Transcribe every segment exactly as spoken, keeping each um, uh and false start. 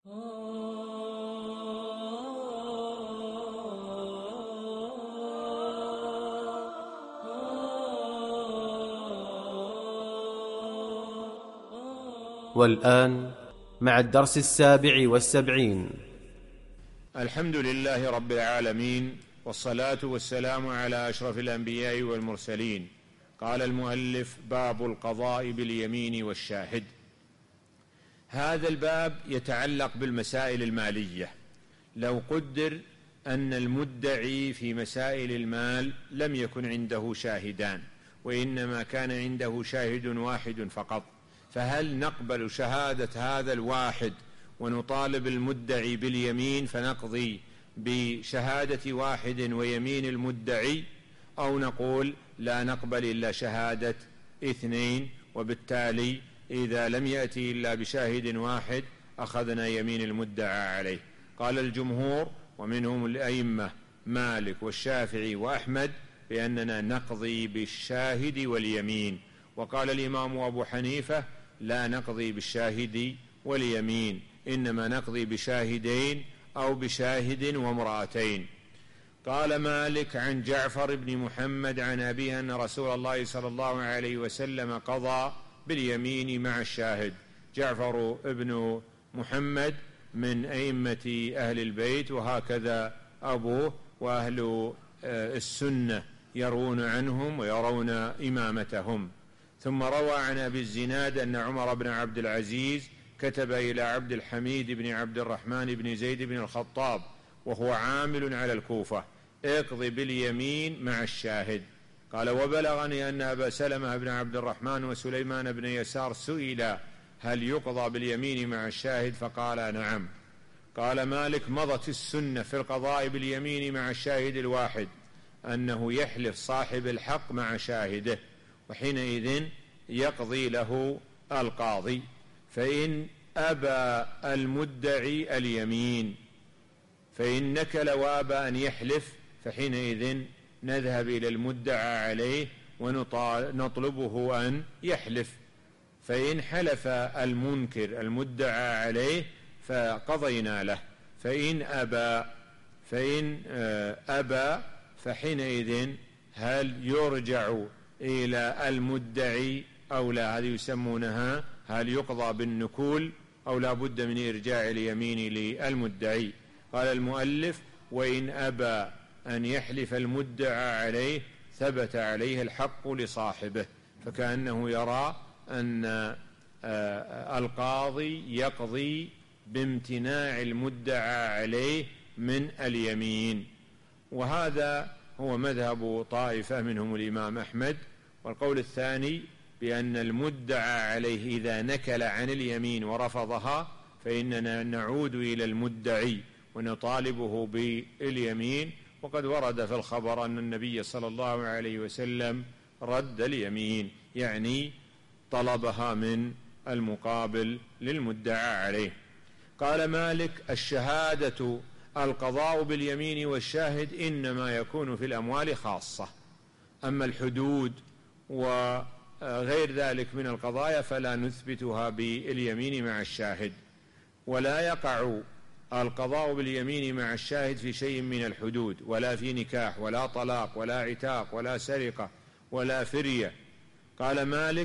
والآن مع الدرس السابع والسبعين. الحمد لله رب العالمين، والصلاة والسلام على أشرف الأنبياء والمرسلين. قال المؤلف: باب القضاء باليمين والشاهد. هذا الباب يتعلق بالمسائل المالية. لو قدر أن المدعي في مسائل المال لم يكن عنده شاهدان، وإنما كان عنده شاهد واحد فقط، فهل نقبل شهادة هذا الواحد ونطالب المدعي باليمين فنقضي بشهادة واحد ويمين المدعي، أو نقول لا نقبل إلا شهادة اثنين، وبالتالي إذا لم يأتي إلا بشاهد واحد أخذنا يمين المدعى عليه؟ قال الجمهور ومنهم الأئمة مالك والشافعي وأحمد بأننا نقضي بالشاهد واليمين، وقال الإمام أبو حنيفة لا نقضي بالشاهد واليمين، إنما نقضي بشاهدين أو بشاهد وامرأتين. قال مالك عن جعفر بن محمد عن أبيه أن رسول الله صلى الله عليه وسلم قضى باليمين مع الشاهد. جعفر بن محمد من أئمة أهل البيت، وهكذا أبوه، وأهل السنة يروون عنهم ويرون إمامتهم. ثم روى عن أبي الزناد أن عمر بن عبد العزيز كتب إلى عبد الحميد بن عبد الرحمن بن زيد بن الخطاب وهو عامل على الكوفة: اقض باليمين مع الشاهد. قال: وبلغني أن أبا سلمة بن عبد الرحمن وسليمان بن يسار سئل هل يقضى باليمين مع الشاهد؟ فقال: نعم. قال مالك: مضت السنة في القضاء باليمين مع الشاهد الواحد أنه يحلف صاحب الحق مع شاهده، وحينئذ يقضي له القاضي. فإن أبى المدعي اليمين، فإن نكل وأبى أن يحلف، فحينئذ نذهب إلى المدعى عليه ونطلبه أن يحلف. فإن حلف المنكر المدعى عليه فقضينا له. فإن أبى فإن أبى فحينئذ هل يرجع إلى المدعي أو لا؟ هذه يسمونها هل يقضى بالنكول أو لا بد من إرجاع اليمين للمدعي. قال المؤلف: وإن أبى أن يحلف المدعى عليه ثبت عليه الحق لصاحبه، فكأنه يرى أن القاضي يقضي بامتناع المدعى عليه من اليمين. وهذا هو مذهب طائفة منهم الإمام أحمد. والقول الثاني بأن المدعى عليه إذا نكل عن اليمين ورفضها فإننا نعود إلى المدعي ونطالبه باليمين. وقد ورد في الخبر أن النبي صلى الله عليه وسلم رد اليمين، يعني طلبها من المقابل للمدعى عليه. قال مالك: الشهادة القضاء باليمين والشاهد إنما يكون في الأموال خاصة، أما الحدود وغير ذلك من القضايا فلا نثبتها باليمين مع الشاهد. ولا يقع القضاء باليمين مع الشاهد في شيء من الحدود، ولا في نكاح ولا طلاق ولا عتاق ولا سرقة ولا فرية. قال مالك: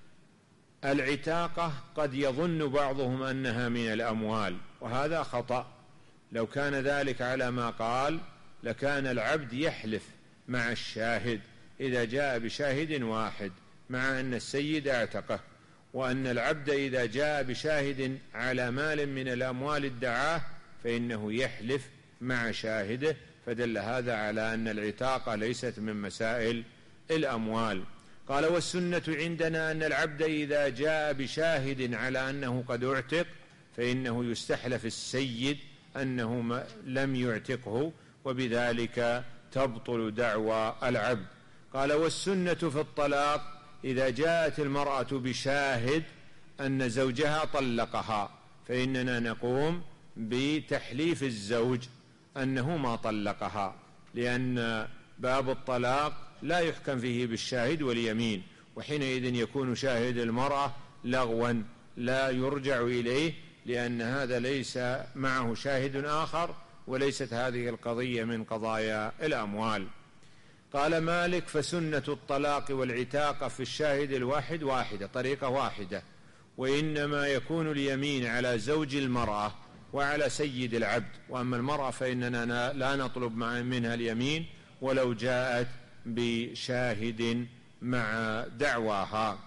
العتاقة قد يظن بعضهم أنها من الأموال، وهذا خطأ. لو كان ذلك على ما قال لكان العبد يحلف مع الشاهد إذا جاء بشاهد واحد، مع أن السيد اعتقه، وأن العبد إذا جاء بشاهد على مال من الأموال ادعاه فإنه يحلف مع شاهده، فدل هذا على أن العتاقة ليست من مسائل الأموال. قال: والسنة عندنا أن العبد إذا جاء بشاهد على أنه قد اعتق فإنه يستحلف السيد أنه لم يعتقه، وبذلك تبطل دعوى العبد. قال: والسنة في الطلاق إذا جاءت المرأة بشاهد أن زوجها طلقها فإننا نقوم بتحليف الزوج أنه ما طلقها، لأن باب الطلاق لا يحكم فيه بالشاهد واليمين، وحينئذ يكون شاهد المرأة لغوا لا يرجع إليه، لأن هذا ليس معه شاهد آخر، وليست هذه القضية من قضايا الأموال. قال مالك: فسنة الطلاق والعتاق في الشاهد الواحد واحدة، طريقة واحدة، وإنما يكون اليمين على زوج المرأة وعلى سيد العبد، وأما المرأة فإننا لا نطلب منها اليمين ولو جاءت بشاهد مع دعواها.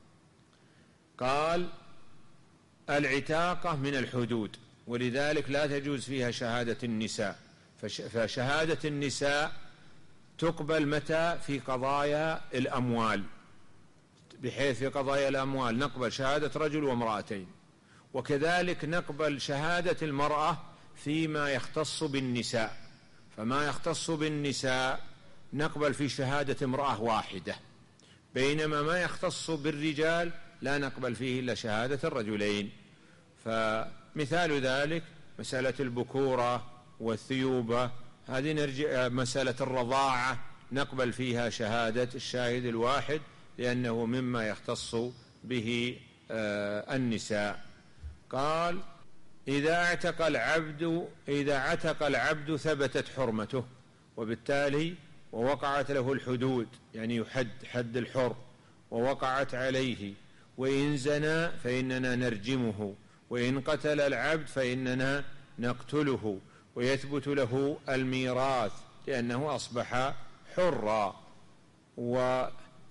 قال: العتاقة من الحدود، ولذلك لا تجوز فيها شهادة النساء، فشهادة النساء تقبل متى؟ في قضايا الأموال، بحيث في قضايا الأموال نقبل شهادة رجل وامرأتين، وكذلك نقبل شهادة المرأة فيما يختص بالنساء، فما يختص بالنساء نقبل في شهادة امرأة واحدة، بينما ما يختص بالرجال لا نقبل فيه إلا شهادة الرجلين. فمثال ذلك مسألة البكورة والثيوبة، هذه نرجع مسألة الرضاعة نقبل فيها شهادة الشاهد الواحد، لأنه مما يختص به النساء. قال: إذا اعتق العبد إذا عتق العبد ثبتت حرمته، وبالتالي ووقعت له الحدود، يعني يحد حد الحر ووقعت عليه، وإن زنى فإننا نرجمه، وإن قتل العبد فإننا نقتله، ويثبت له الميراث لأنه أصبح حرا. و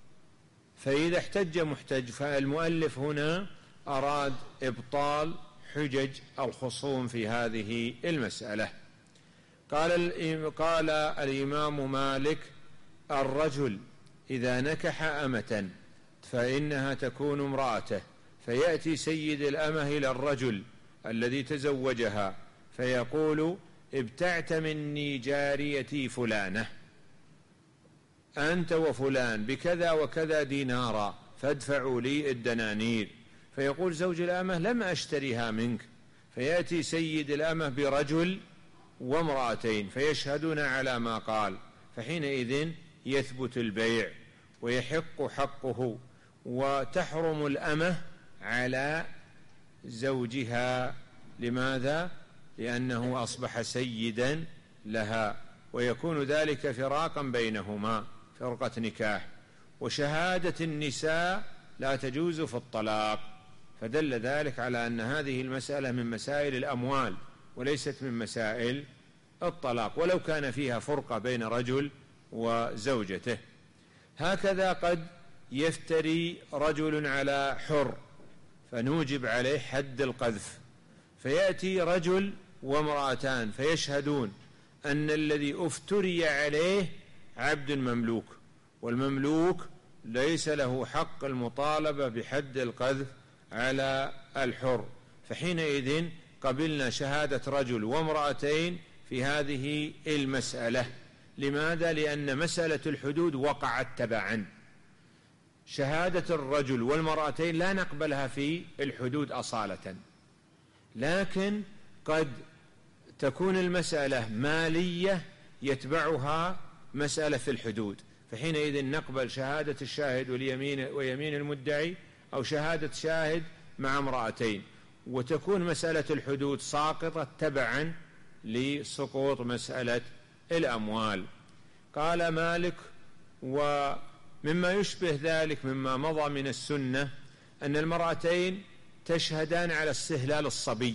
فإذا احتج محتج، فالمؤلف هنا أراد إبطال حجج الخصوم في هذه المسألة. قال قال الإمام مالك: الرجل إذا نكح أمة فإنها تكون امرأته، فيأتي سيد الأمة إلى الرجل الذي تزوجها فيقول: ابتعت مني جاريتي فلانة، أنت وفلان بكذا وكذا دينارا فادفعوا لي الدنانير. فيقول زوج الأمة: لم أشتريها منك. فيأتي سيد الأمة برجل وامرأتين فيشهدون على ما قال، فحينئذ يثبت البيع ويحق حقه، وتحرم الأمة على زوجها. لماذا؟ لأنه أصبح سيدا لها، ويكون ذلك فراقا بينهما، فرقة نكاح. وشهادة النساء لا تجوز في الطلاق، فدل ذلك على أن هذه المسألة من مسائل الأموال وليست من مسائل الطلاق، ولو كان فيها فرقة بين رجل وزوجته. هكذا قد يفتري رجل على حر فنوجب عليه حد القذف، فيأتي رجل وامرأتان فيشهدون أن الذي افتري عليه عبد مملوك، والمملوك ليس له حق المطالبة بحد القذف على الحر، فحينئذ قبلنا شهادة رجل وامرأتين في هذه المسألة. لماذا؟ لأن مسألة الحدود وقعت تبعا. شهادة الرجل والمرأتين لا نقبلها في الحدود أصالة، لكن قد تكون المسألة مالية يتبعها مسألة في الحدود، فحينئذ نقبل شهادة الشاهد واليمين ويمين المدعي، أو شهادة شاهد مع امرأتين، وتكون مسألة الحدود ساقطة تبعا لسقوط مسألة الأموال. قال مالك: ومما يشبه ذلك مما مضى من السنة أن المرأتين تشهدان على استهلال الصبي.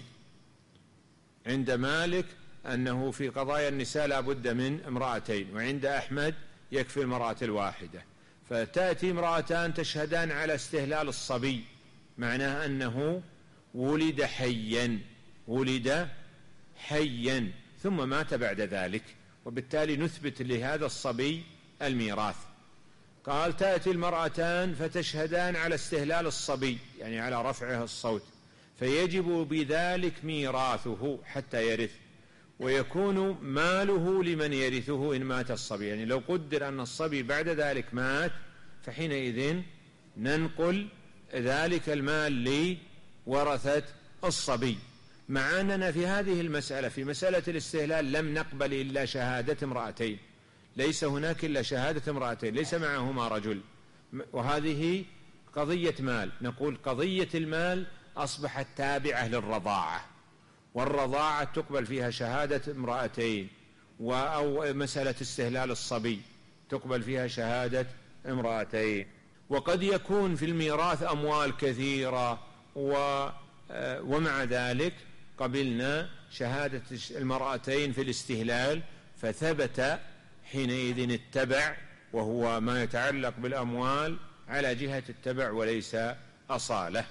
عند مالك أنه في قضايا النساء لا بد من امرأتين، وعند أحمد يكفي المرأة الواحدة. فتأتي امرأتان تشهدان على استهلال الصبي، معناه أنه ولد حيا ولد حيا ثم مات بعد ذلك، وبالتالي نثبت لهذا الصبي الميراث. قال: تأتي المرأتان فتشهدان على استهلال الصبي، يعني على رفعه الصوت، فيجب بذلك ميراثه حتى يرث، ويكون ماله لمن يرثه إن مات الصبي. يعني لو قدر أن الصبي بعد ذلك مات، فحينئذ ننقل ذلك المال لورثة الصبي، مع أننا في هذه المسألة في مسألة الاستهلال لم نقبل إلا شهادة امرأتين، ليس هناك إلا شهادة امرأتين ليس معهما رجل، وهذه قضية مال. نقول قضية المال أصبحت تابعة للرضاعة، والرضاعة تقبل فيها شهادة امرأتين، أو مسألة استهلال الصبي تقبل فيها شهادة امرأتين. وقد يكون في الميراث أموال كثيرة ومع ذلك قبلنا شهادة المرأتين في الاستهلال، فثبت حينئذ التبع، وهو ما يتعلق بالأموال على جهة التبع وليس أصالة.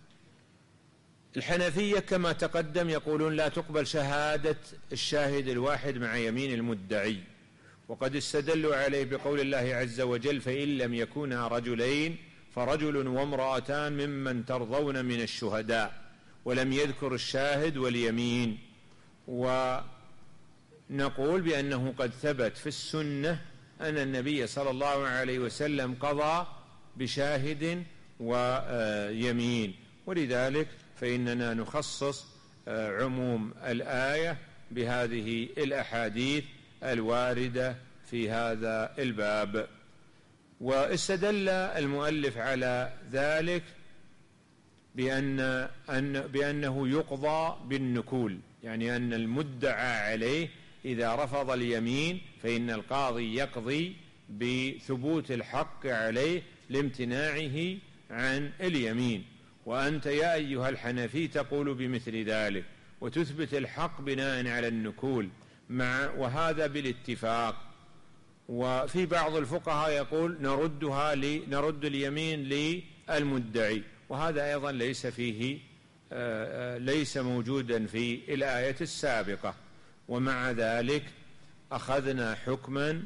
الحنفية كما تقدم يقولون لا تقبل شهادة الشاهد الواحد مع يمين المدعي، وقد استدلوا عليه بقول الله عز وجل: فإن لم يكونا رجلين فرجل وامرأتان ممن ترضون من الشهداء، ولم يذكر الشاهد واليمين. ونقول بأنه قد ثبت في السنة أن النبي صلى الله عليه وسلم قضى بشاهد ويمين، ولذلك فإننا نخصص عموم الآية بهذه الأحاديث الواردة في هذا الباب. واستدل المؤلف على ذلك بأن أن بأنه يقضى بالنكول، يعني أن المدعى عليه إذا رفض اليمين فإن القاضي يقضي بثبوت الحق عليه لامتناعه عن اليمين. وأنت يا أيها الحنفي تقول بمثل ذلك وتثبت الحق بناء على النكول، مع وهذا بالاتفاق. وفي بعض الفقهاء يقول نردها نرد اليمين للمدعي، وهذا أيضا ليس فيه ليس موجودا في الآية السابقة. ومع ذلك أخذنا حكما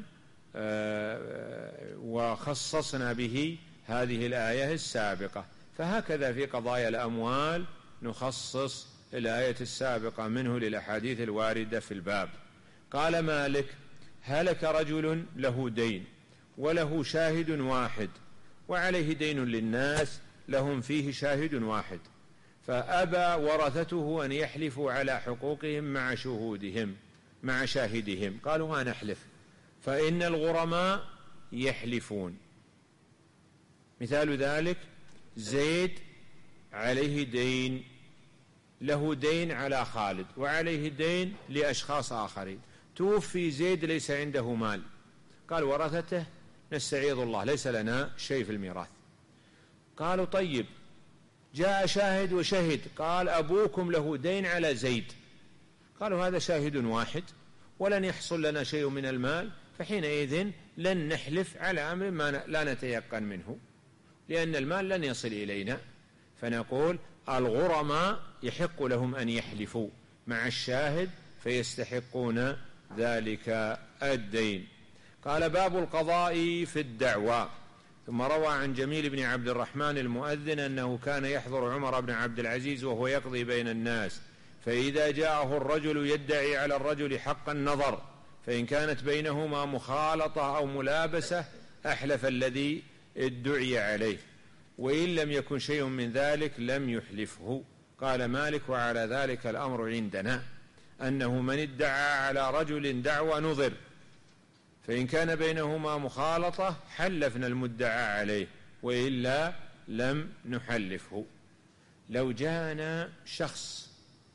وخصصنا به هذه الآية السابقة. فهكذا في قضايا الأموال نخصص الآية السابقة منه للأحاديث الواردة في الباب. قال مالك: هلك رجل له دين وله شاهد واحد وعليه دين للناس لهم فيه شاهد واحد، فأبى ورثته أن يحلفوا على حقوقهم مع شهودهم مع شاهدهم. قالوا: ما نحلف، فإن الغرماء يحلفون. مثال ذلك: زيد عليه دين، له دين على خالد وعليه دين لأشخاص آخرين، توفي زيد ليس عنده مال، قال ورثته: نستعيذ الله ليس لنا شيء في الميراث. قالوا: طيب، جاء شاهد وشهد، قال أبوكم له دين على زيد. قالوا: هذا شاهد واحد ولن يحصل لنا شيء من المال، فحينئذ لن نحلف على أمر ما لا نتيقن منه، لأن المال لن يصل إلينا. فنقول الغرماء يحق لهم أن يحلفوا مع الشاهد فيستحقون ذلك الدين. قال: باب القضاء في الدعوى. ثم روى عن جميل بن عبد الرحمن المؤذن أنه كان يحضر عمر بن عبد العزيز وهو يقضي بين الناس، فإذا جاءه الرجل يدعي على الرجل حق النظر، فإن كانت بينهما مخالطة أو ملابسة أحلف الذي ادعي عليه، وإن لم يكن شيء من ذلك لم يحلفه. قال مالك: وعلى ذلك الأمر عندنا، أنه من ادعى على رجل دعوى نظر، فإن كان بينهما مخالطة حلفنا المدعى عليه، وإلا لم نحلفه. لو جاءنا شخص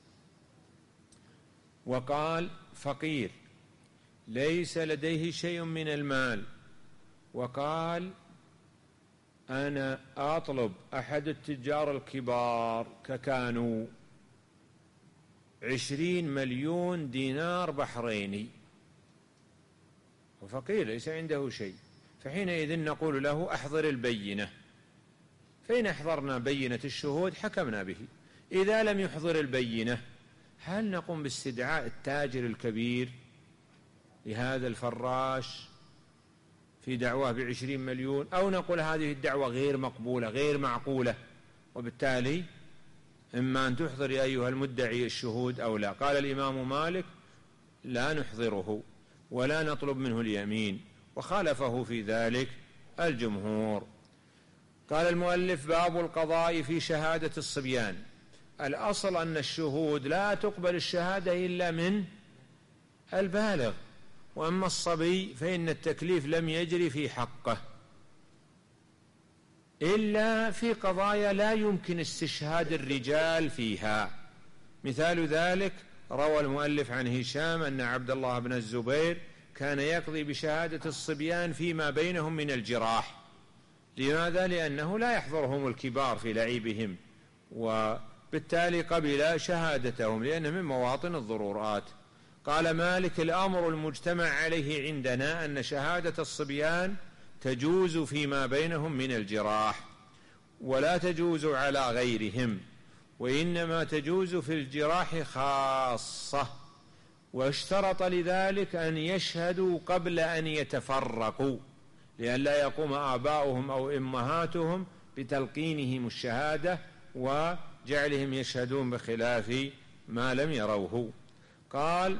وقال فقير ليس لديه شيء من المال، وقال: أنا أطلب أحد التجار الكبار ككانوا عشرين مليون دينار بحريني، وفقير ليس عنده شيء، فحينئذ نقول له: أحضر البينة. فإن أحضرنا بينة الشهود حكمنا به. إذا لم يحضر البينة، هل نقوم باستدعاء التاجر الكبير لهذا الفراش في دعواه بعشرين مليون، أو نقول هذه الدعوة غير مقبولة غير معقولة، وبالتالي إما أن تحضر يا أيها المدعي الشهود أو لا؟ قال الإمام مالك: لا نحضره ولا نطلب منه اليمين، وخالفه في ذلك الجمهور. قال المؤلف: باب القضاء في شهادة الصبيان. الأصل أن الشهود لا تقبل الشهادة إلا من البالغ، وأما الصبي فإن التكليف لم يجري في حقه. إلا في قضايا لا يمكن استشهاد الرجال فيها. مثال ذلك روى المؤلف عن هشام أن عبد الله بن الزبير كان يقضي بشهادة الصبيان فيما بينهم من الجراح. لماذا؟ لأنه لا يحضرهم الكبار في لعبهم، وبالتالي قبل شهادتهم لأنه من مواطن الضرورات. قال مالك: الأمر المجتمع عليه عندنا أن شهادة الصبيان تجوز فيما بينهم من الجراح، ولا تجوز على غيرهم، وإنما تجوز في الجراح خاصة. واشترط لذلك أن يشهدوا قبل أن يتفرقوا، لئلا يقوم آباؤهم أو أمهاتهم بتلقينهم الشهادة وجعلهم يشهدون بخلاف ما لم يروه. قال: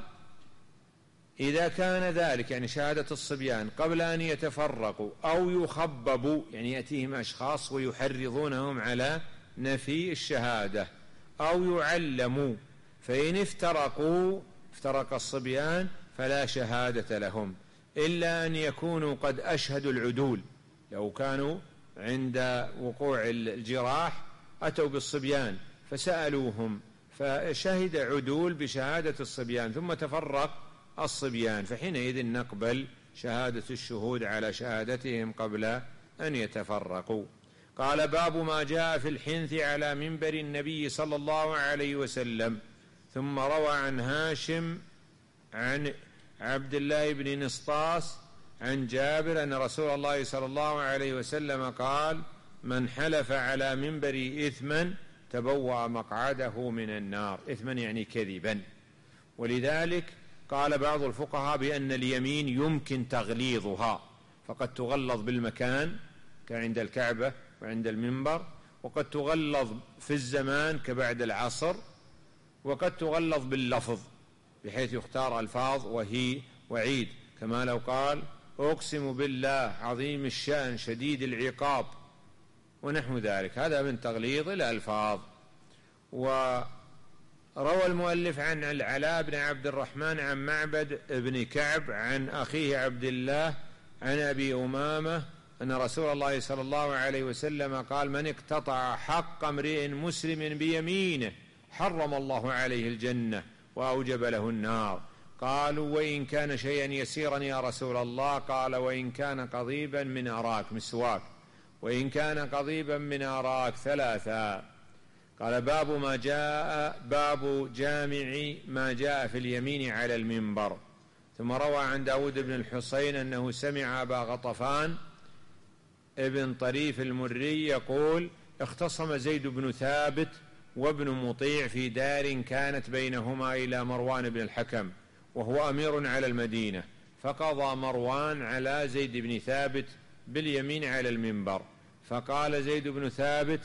إذا كان ذلك يعني شهادة الصبيان قبل أن يتفرقوا أو يخببوا، يعني يأتيهم أشخاص ويحرضونهم على نفي الشهادة، أو يعلموا، فإن افترقوا افترق الصبيان فلا شهادة لهم، إلا أن يكونوا قد أشهدوا العدول. لو كانوا عند وقوع الجراح أتوا بالصبيان فسألوهم فشهد عدول بشهادة الصبيان ثم تفرق الصبيان، فحينئذ نقبل شهادة الشهود على شهادتهم قبل أن يتفرقوا. قال: باب ما جاء في الحنث على منبر النبي صلى الله عليه وسلم. ثم روى عن هاشم عن عبد الله بن نسطاس عن جابر أن رسول الله صلى الله عليه وسلم قال: من حلف على منبر إثما تبوأ مقعده من النار. إثما يعني كذبا. ولذلك قال بعض الفقهاء بأن اليمين يمكن تغليظها، فقد تغلظ بالمكان كعند الكعبة وعند المنبر، وقد تغلظ في الزمان كبعد العصر، وقد تغلظ باللفظ بحيث يختار ألفاظ وهي وعيد، كما لو قال: أقسم بالله عظيم الشأن شديد العقاب ونحو ذلك. هذا من تغليظ الألفاظ. وروى المؤلف عن العلاء بن عبد الرحمن عن معبد بن كعب عن أخيه عبد الله عن أبي أمامة أن رسول الله صلى الله عليه وسلم قال: من اقتطع حق امرئ مسلم بيمينه حرم الله عليه الجنة وأوجب له النار. قالوا: وإن كان شيئا يسيرا يا رسول الله؟ قال: وإن كان قضيبا من أراك، مسواك، وإن كان قضيبا من أراك، ثلاثا. قال: باب ما جاء باب جامع ما جاء في اليمين على المنبر. ثم روى عن داود بن الحصين أنه سمع أبا غطفان ابن طريف المري يقول: اختصم زيد بن ثابت وابن مطيع في دار كانت بينهما إلى مروان بن الحكم وهو أمير على المدينة، فقضى مروان على زيد بن ثابت باليمين على المنبر، فقال زيد بن ثابت: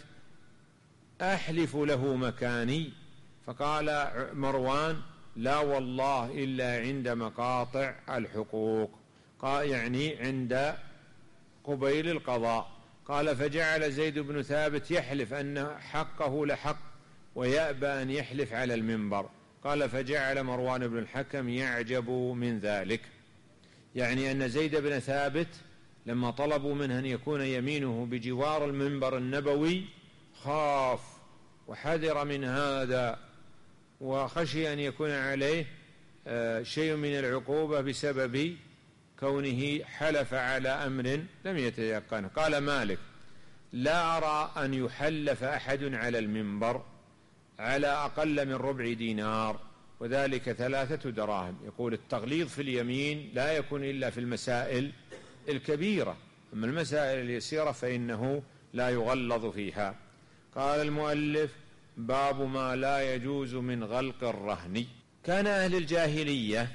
أحلف له مكاني؟ فقال مروان: لا والله إلا عند مقاطع الحقوق، قال يعني عند قبيل القضاء. قال: فجعل زيد بن ثابت يحلف أن حقه لحق ويأبى أن يحلف على المنبر. قال: فجعل مروان بن الحكم يعجب من ذلك، يعني أن زيد بن ثابت لما طلبوا منه أن يكون يمينه بجوار المنبر النبوي خاف وحذر من هذا، وخشي أن يكون عليه شيء من العقوبة بسبب كونه حلف على أمر لم يتيقنه. قال مالك: لا أرى أن يحلف أحد على المنبر على أقل من ربع دينار، وذلك ثلاثة دراهم. يقول التغليظ في اليمين لا يكون إلا في المسائل الكبيرة، أما المسائل اليسيرة فإنه لا يغلظ فيها. قال المؤلف: باب ما لا يجوز من غلق الرهن. كان أهل الجاهلية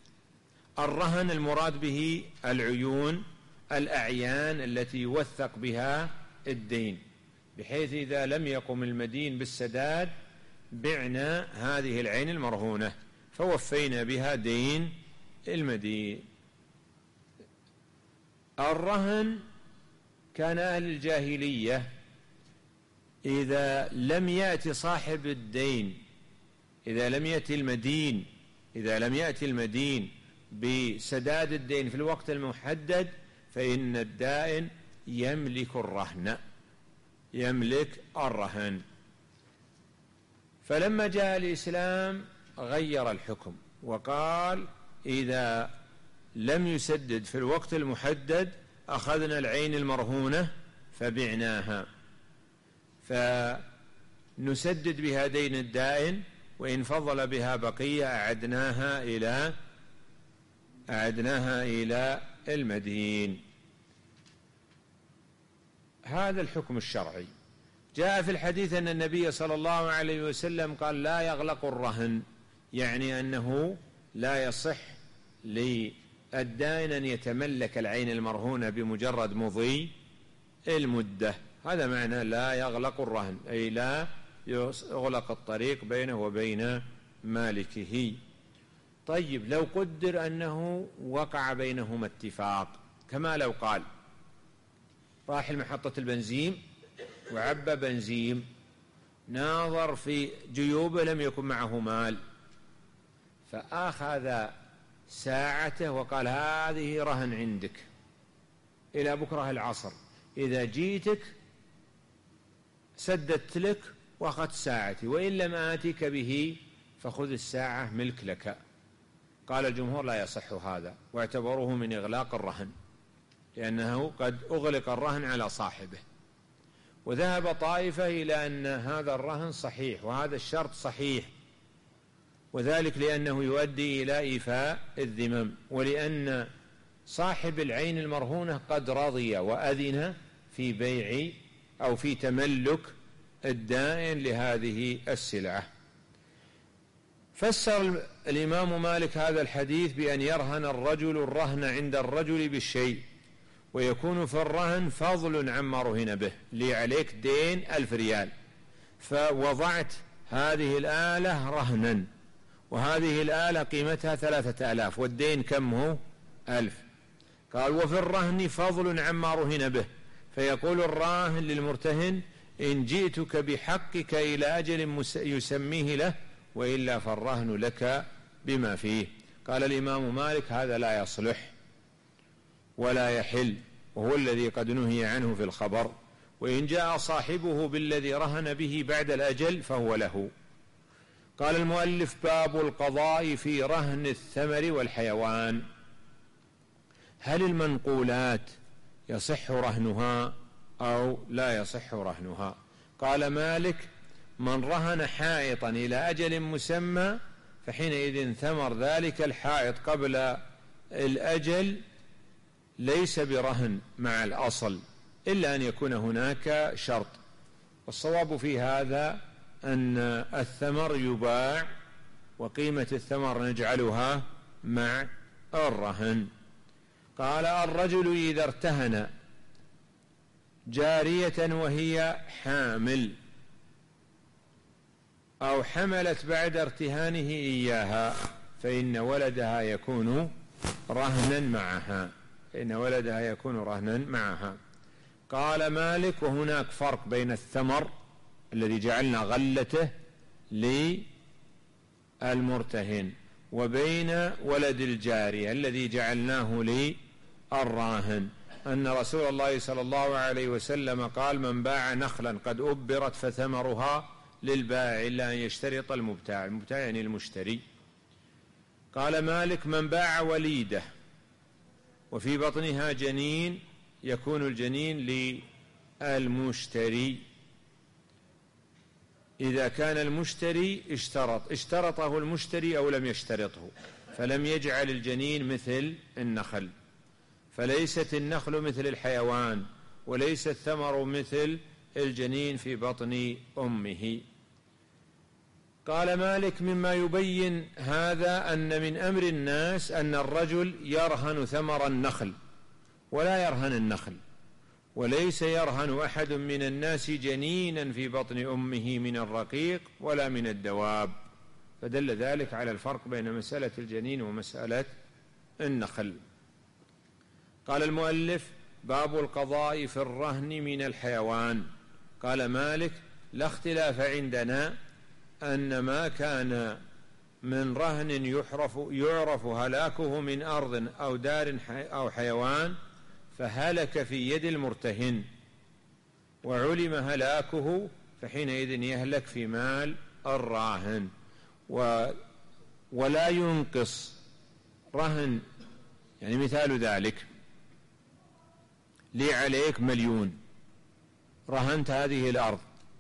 الرهن المراد به العيون الأعيان التي يوثق بها الدين، بحيث إذا لم يقم المدين بالسداد بعنا هذه العين المرهونة فوفينا بها دين المدين. الرهن كان أهل الجاهلية إذا لم يأتي صاحب الدين، إذا لم يأتي المدين إذا لم يأتي المدين بسداد الدين في الوقت المحدد، فإن الدائن يملك الرهن، يملك الرهن. فلما جاء الإسلام غير الحكم وقال إذا لم يسدد في الوقت المحدد أخذنا العين المرهونة فبعناها، فنسدد بها دين الدائن، وإن فضل بها بقية أعدناها إلى أعدناها إلى المدين. هذا الحكم الشرعي. جاء في الحديث أن النبي صلى الله عليه وسلم قال لا يغلق الرهن، يعني أنه لا يصح للدائن أن يتملك العين المرهونة بمجرد مضي المدة. هذا معنى لا يغلق الرهن، أي لا يغلق الطريق بينه وبين مالكه. طيب لو قدر أنه وقع بينهما اتفاق، كما لو قال راح لمحطة البنزين وعبى بنزين، ناظر في جيوبه لم يكن معه مال، فأخذ ساعته وقال هذه رهن عندك إلى بكرة العصر، إذا جيتك سددت لك وأخذت ساعتي، وإن لم آتك به فخذ الساعة ملك لك. قال الجمهور لا يصح هذا، واعتبروه من إغلاق الرهن، لأنه قد أغلق الرهن على صاحبه. وذهب طائفة إلى أن هذا الرهن صحيح وهذا الشرط صحيح، وذلك لأنه يؤدي إلى إيفاء الذمم، ولأن صاحب العين المرهونة قد رضي وأذن في بيع أو في تملك الدائن لهذه السلعة. فسر الإمام مالك هذا الحديث بأن يرهن الرجل الرهن عند الرجل بالشيء، ويكون في الرهن فضل عما رهن به. لي عليك دين ألف ريال، فوضعت هذه الآلة رهنا، وهذه الآلة قيمتها ثلاثة آلاف، والدين كم هو؟ ألف. قال وفي الرهن فضل عما رهن به، فيقول الراهن للمرتهن إن جئتك بحقك إلى أجل يسميه له، وإلا فالرهن لك بما فيه. قال الإمام مالك هذا لا يصلح ولا يحل، وهو الذي قد نهي عنه في الخبر، وإن جاء صاحبه بالذي رهن به بعد الأجل فهو له. قال المؤلف باب القضاء في رهن الثمر والحيوان. هل المنقولات يصح رهنها أو لا يصح رهنها؟ قال مالك من رهن حائطا إلى أجل مسمى فحينئذ ثمر ذلك الحائط قبل الأجل ليس برهن مع الأصل، إلا أن يكون هناك شرط. والصواب في هذا أن الثمر يباع، وقيمة الثمر نجعلها مع الرهن. قال الرجل إذا ارتهن جارية وهي حامل أو حملت بعد ارتهانه إياها فإن ولدها يكون رهنا معها فإن ولدها يكون رهنا معها. قال مالك وهناك فرق بين الثمر الذي جعلنا غلته للمرتهن وبين ولد الجارية الذي جعلناه للراهن، أن رسول الله صلى الله عليه وسلم قال من باع نخلا قد أبرت فثمرها للبائع إلا أن يشترط المبتاع، المبتاع يعني المشتري. قال مالك من باع وليدة وفي بطنها جنين يكون الجنين للمشتري إذا كان المشتري اشترط اشترطه المشتري أو لم يشترطه، فلم يجعل الجنين مثل النخل، فليست النخل مثل الحيوان وليس الثمر مثل الجنين في بطن أمه. قال مالك مما يبين هذا أن من أمر الناس أن الرجل يرهن ثمر النخل ولا يرهن النخل، وليس يرهن أحد من الناس جنينا في بطن أمه من الرقيق ولا من الدواب، فدل ذلك على الفرق بين مسألة الجنين ومسألة النخل. قال المؤلف باب القضاء في الرهن من الحيوان. قال مالك لا اختلاف عندنا أن ما كان من رهن يحرف, يعرف هلاكه من أرض أو دار أو حيوان فهلك في يد المرتهن، وعلم هلاكه فحينئذ يهلك في مال الراهن. و ولا ينقص رهن، يعني مثال ذلك: لي عليك مليون، رهنت هذه الأرض،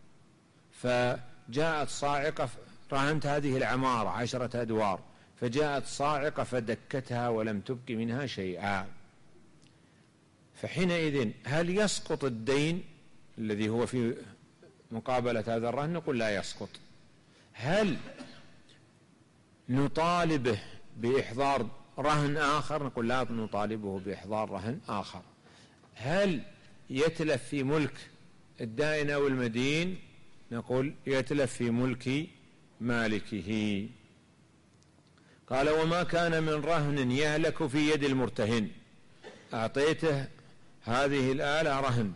فجاءت صاعقة، رهنت هذه العمارة عشرة أدوار، فجاءت صاعقة فدكتها ولم تبق منها شيئا، فحينئذ هل يسقط الدين الذي هو في مقابلة هذا الرهن؟ نقول لا يسقط. هل نطالبه بإحضار رهن آخر؟ نقول لا نطالبه بإحضار رهن آخر. هل يتلف في ملك الدائن أو المدين؟ نقول يتلف في ملك مالكه. قال: وما كان من رهن يهلك في يد المرتهن، أعطيته هذه الآلة رهن،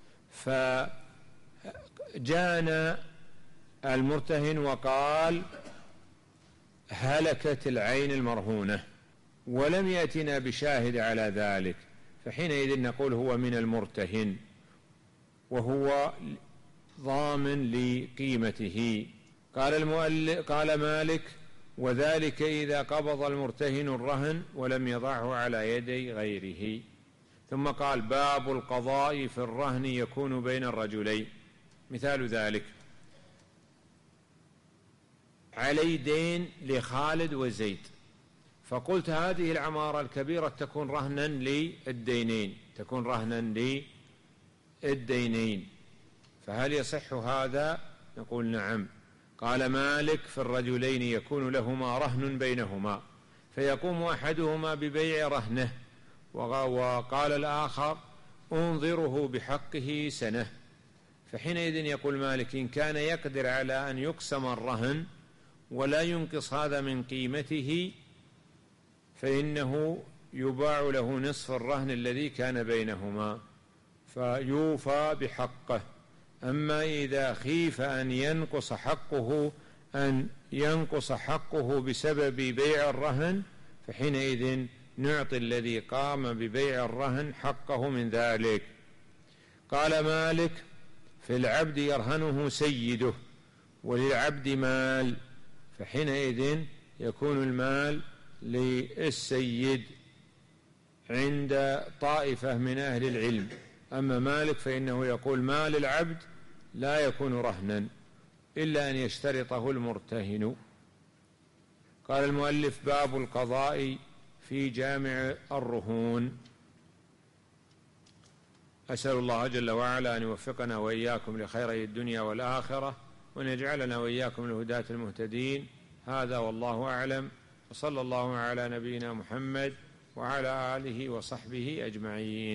فجاءنا المرتهن وقال هلكت العين المرهونة ولم يأتنا بشاهد على ذلك، فحينئذ نقول هو من المرتهن وهو ضامن لقيمته. قال المؤلف قال مالك: وذلك إذا قبض المرتهن الرهن ولم يضعه على يدي غيره. ثم قال: باب القضاء في الرهن يكون بين الرجلين. مثال ذلك: علي دين لخالد وزيد، فقلت هذه العمارة الكبيرة تكون رهنا للدينين تكون رهنا للدينين فهل يصح هذا؟ نقول نعم. قال مالك: في الرجلين يكون لهما رهن بينهما، فيقوم أحدهما ببيع رهنه، وقال الآخر: انظره بحقه سنة، فحينئذ يقول مالك: إن كان يقدر على أن يقسم الرهن ولا ينقص هذا من قيمته فإنه يباع له نصف الرهن الذي كان بينهما فيوفى بحقه. أما إذا خيف أن ينقص حقه أن ينقص حقه بسبب بيع الرهن فحينئذ نعطي الذي قام ببيع الرهن حقه من ذلك. قال مالك: في العبد يرهنه سيده وللعبد مال، فحينئذ يكون المال للسيد عند طائفة من أهل العلم. أما مالك فإنه يقول مال العبد لا يكون رهنا إلا أن يشترطه المرتهن. قال المؤلف: باب القضاء في جامع الرهون. أسأل الله جل وعلا أن يوفقنا وإياكم لخيري الدنيا والآخرة، وأن يجعلنا وإياكم الهداة المهتدين. هذا والله أعلم، وصلى الله على نبينا محمد وعلى آله وصحبه أجمعين.